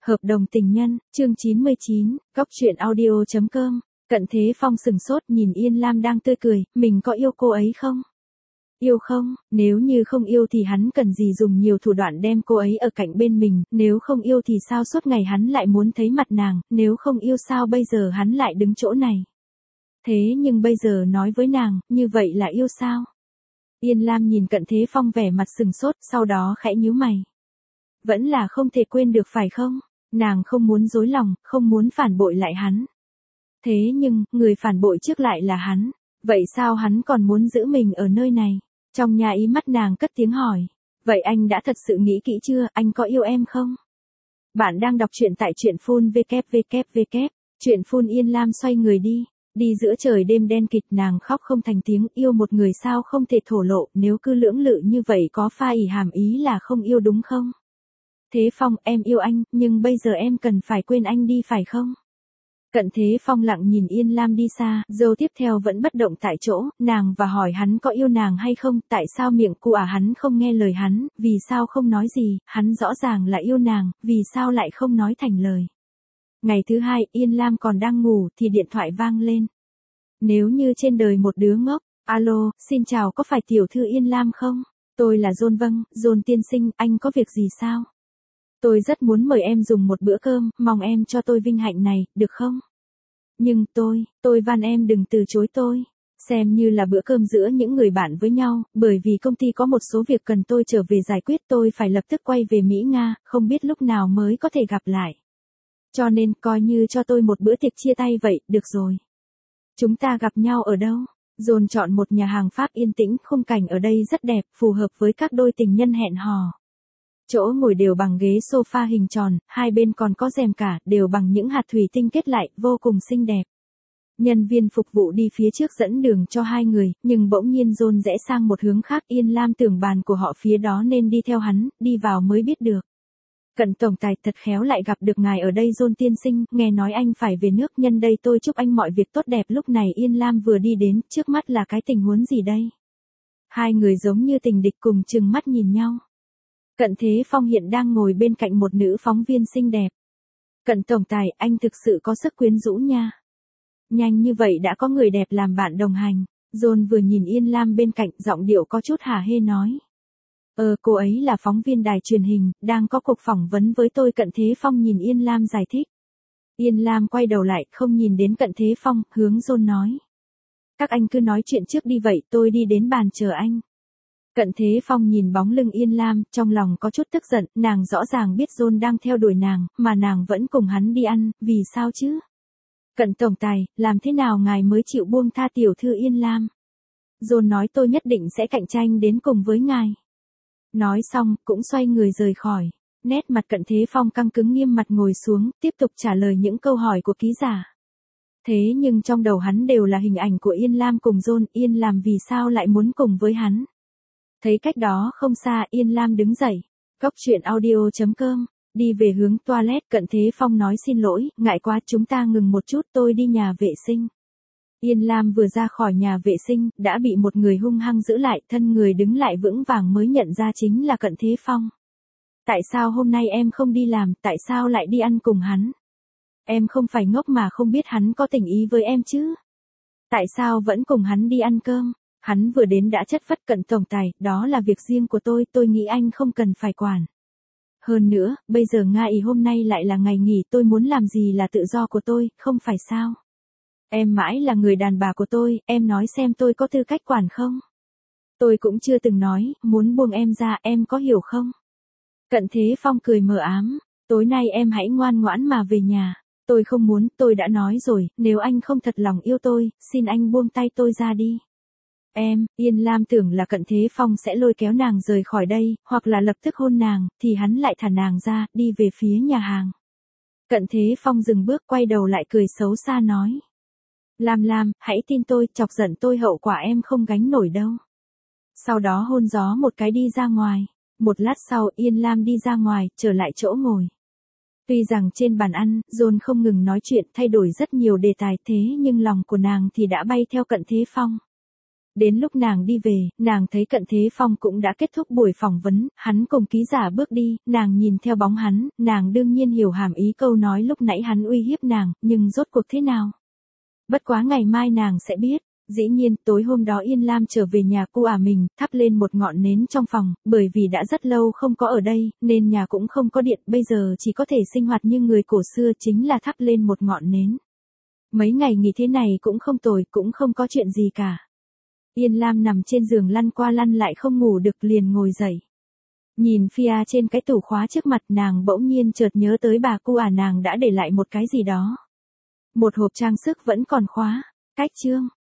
Hợp đồng tình nhân, chương 99, Góc truyện audio.com. Cận Thế Phong sừng sốt nhìn Yên Lam đang tươi cười, mình có yêu cô ấy không? Yêu không? Nếu như không yêu thì hắn cần gì dùng nhiều thủ đoạn đem cô ấy ở cạnh bên mình, nếu không yêu thì sao suốt ngày hắn lại muốn thấy mặt nàng, nếu không yêu sao bây giờ hắn lại đứng chỗ này. Thế nhưng bây giờ nói với nàng, như vậy là yêu sao? Yên Lam nhìn Cận Thế Phong vẻ mặt sừng sốt, sau đó khẽ nhíu mày. Vẫn là không thể quên được phải không? Nàng không muốn dối lòng, không muốn phản bội lại hắn. Thế nhưng, người phản bội trước lại là hắn. Vậy sao hắn còn muốn giữ mình ở nơi này? Trong nhà ý mắt nàng cất tiếng hỏi. Vậy anh đã thật sự nghĩ kỹ chưa, anh có yêu em không? Bạn đang đọc truyện tại truyện phun www. Truyện phun Yên Lam xoay người đi. Đi giữa trời đêm đen kịt nàng khóc không thành tiếng, yêu một người sao không thể thổ lộ, nếu cứ lưỡng lự như vậy có pha ỷ hàm ý là không yêu đúng không? Thế Phong, em yêu anh, nhưng bây giờ em cần phải quên anh đi phải không? Cận Thế Phong lặng nhìn Yên Lam đi xa, dâu tiếp theo vẫn bất động tại chỗ, nàng và hỏi hắn có yêu nàng hay không, tại sao miệng cu hắn không nghe lời hắn, vì sao không nói gì, hắn rõ ràng là yêu nàng, vì sao lại không nói thành lời. Ngày thứ hai, Yên Lam còn đang ngủ thì điện thoại vang lên. Nếu như trên đời một đứa ngốc, alo, xin chào có phải tiểu thư Yên Lam không? Tôi là John vâng, John tiên sinh, anh có việc gì sao? Tôi rất muốn mời em dùng một bữa cơm, mong em cho tôi vinh hạnh này, được không? Nhưng tôi van em đừng từ chối tôi. Xem như là bữa cơm giữa những người bạn với nhau, bởi vì công ty có một số việc cần tôi trở về giải quyết, tôi phải lập tức quay về Mỹ Nga, không biết lúc nào mới có thể gặp lại. Cho nên coi như cho tôi một bữa tiệc chia tay vậy, được rồi. Chúng ta gặp nhau ở đâu? John chọn một nhà hàng Pháp yên tĩnh, khung cảnh ở đây rất đẹp, phù hợp với các đôi tình nhân hẹn hò. Chỗ ngồi đều bằng ghế sofa hình tròn, hai bên còn có rèm cả, đều bằng những hạt thủy tinh kết lại, vô cùng xinh đẹp. Nhân viên phục vụ đi phía trước dẫn đường cho hai người, nhưng bỗng nhiên John rẽ sang một hướng khác, Yên Lam tưởng bàn của họ phía đó nên đi theo hắn, đi vào mới biết được. Cận tổng tài, thật khéo lại gặp được ngài ở đây John tiên sinh, nghe nói anh phải về nước, nhân đây tôi chúc anh mọi việc tốt đẹp. Lúc này Yên Lam vừa đi đến, trước mắt là cái tình huống gì đây? Hai người giống như tình địch cùng chừng mắt nhìn nhau. Cận Thế Phong hiện đang ngồi bên cạnh một nữ phóng viên xinh đẹp. Cận tổng tài, anh thực sự có sức quyến rũ nha. Nhanh như vậy đã có người đẹp làm bạn đồng hành. John vừa nhìn Yên Lam bên cạnh, giọng điệu có chút hả hê nói. Cô ấy là phóng viên đài truyền hình, đang có cuộc phỏng vấn với tôi. Cận Thế Phong nhìn Yên Lam giải thích. Yên Lam quay đầu lại, không nhìn đến Cận Thế Phong, hướng John nói. Các anh cứ nói chuyện trước đi vậy, tôi đi đến bàn chờ anh. Cận Thế Phong nhìn bóng lưng Yên Lam, trong lòng có chút tức giận, nàng rõ ràng biết John đang theo đuổi nàng, mà nàng vẫn cùng hắn đi ăn, vì sao chứ? Cận tổng tài, làm thế nào ngài mới chịu buông tha tiểu thư Yên Lam? John nói tôi nhất định sẽ cạnh tranh đến cùng với ngài. Nói xong, cũng xoay người rời khỏi. Nét mặt Cận Thế Phong căng cứng nghiêm mặt ngồi xuống, tiếp tục trả lời những câu hỏi của ký giả. Thế nhưng trong đầu hắn đều là hình ảnh của Yên Lam cùng John, Yên Lam vì sao lại muốn cùng với hắn? Thấy cách đó không xa, Yên Lam đứng dậy. Góc truyện audio.com. Đi về hướng toilet, Cận Thế Phong nói xin lỗi, ngại quá, chúng ta ngừng một chút, tôi đi nhà vệ sinh. Yên Lam vừa ra khỏi nhà vệ sinh, đã bị một người hung hăng giữ lại, thân người đứng lại vững vàng mới nhận ra chính là Cận Thế Phong. Tại sao hôm nay em không đi làm, tại sao lại đi ăn cùng hắn? Em không phải ngốc mà không biết hắn có tình ý với em chứ? Tại sao vẫn cùng hắn đi ăn cơm? Hắn vừa đến đã chất vấn. Cận tổng tài, đó là việc riêng của tôi nghĩ anh không cần phải quản. Hơn nữa, bây giờ ngày hôm nay lại là ngày nghỉ, tôi muốn làm gì là tự do của tôi, không phải sao? Em mãi là người đàn bà của tôi, em nói xem tôi có tư cách quản không? Tôi cũng chưa từng nói, muốn buông em ra, em có hiểu không? Cận Thế Phong cười mờ ám, tối nay em hãy ngoan ngoãn mà về nhà. Tôi không muốn, tôi đã nói rồi, nếu anh không thật lòng yêu tôi, xin anh buông tay tôi ra đi. Yên Lam tưởng là Cận Thế Phong sẽ lôi kéo nàng rời khỏi đây, hoặc là lập tức hôn nàng, thì hắn lại thả nàng ra, đi về phía nhà hàng. Cận Thế Phong dừng bước, quay đầu lại cười xấu xa nói. Lam, hãy tin tôi, chọc giận tôi hậu quả em không gánh nổi đâu. Sau đó hôn gió một cái đi ra ngoài. Một lát sau, Yên Lam đi ra ngoài, trở lại chỗ ngồi. Tuy rằng trên bàn ăn, John không ngừng nói chuyện, thay đổi rất nhiều đề tài, thế nhưng lòng của nàng thì đã bay theo Cận Thế Phong. Đến lúc nàng đi về, nàng thấy Cận Thế Phong cũng đã kết thúc buổi phỏng vấn, hắn cùng ký giả bước đi, nàng nhìn theo bóng hắn, nàng đương nhiên hiểu hàm ý câu nói lúc nãy hắn uy hiếp nàng, nhưng rốt cuộc thế nào? Bất quá ngày mai nàng sẽ biết. Dĩ nhiên, tối hôm đó Yên Lam trở về nhà cô mình, thắp lên một ngọn nến trong phòng, bởi vì đã rất lâu không có ở đây, nên nhà cũng không có điện, bây giờ chỉ có thể sinh hoạt như người cổ xưa, chính là thắp lên một ngọn nến. Mấy ngày nghỉ thế này cũng không tồi, cũng không có chuyện gì cả. Yên Lam nằm trên giường lăn qua lăn lại không ngủ được, liền ngồi dậy. Nhìn Fia trên cái tủ khóa trước mặt, nàng bỗng nhiên chợt nhớ tới bà cu nàng đã để lại một cái gì đó. Một hộp trang sức vẫn còn khóa. Cách chương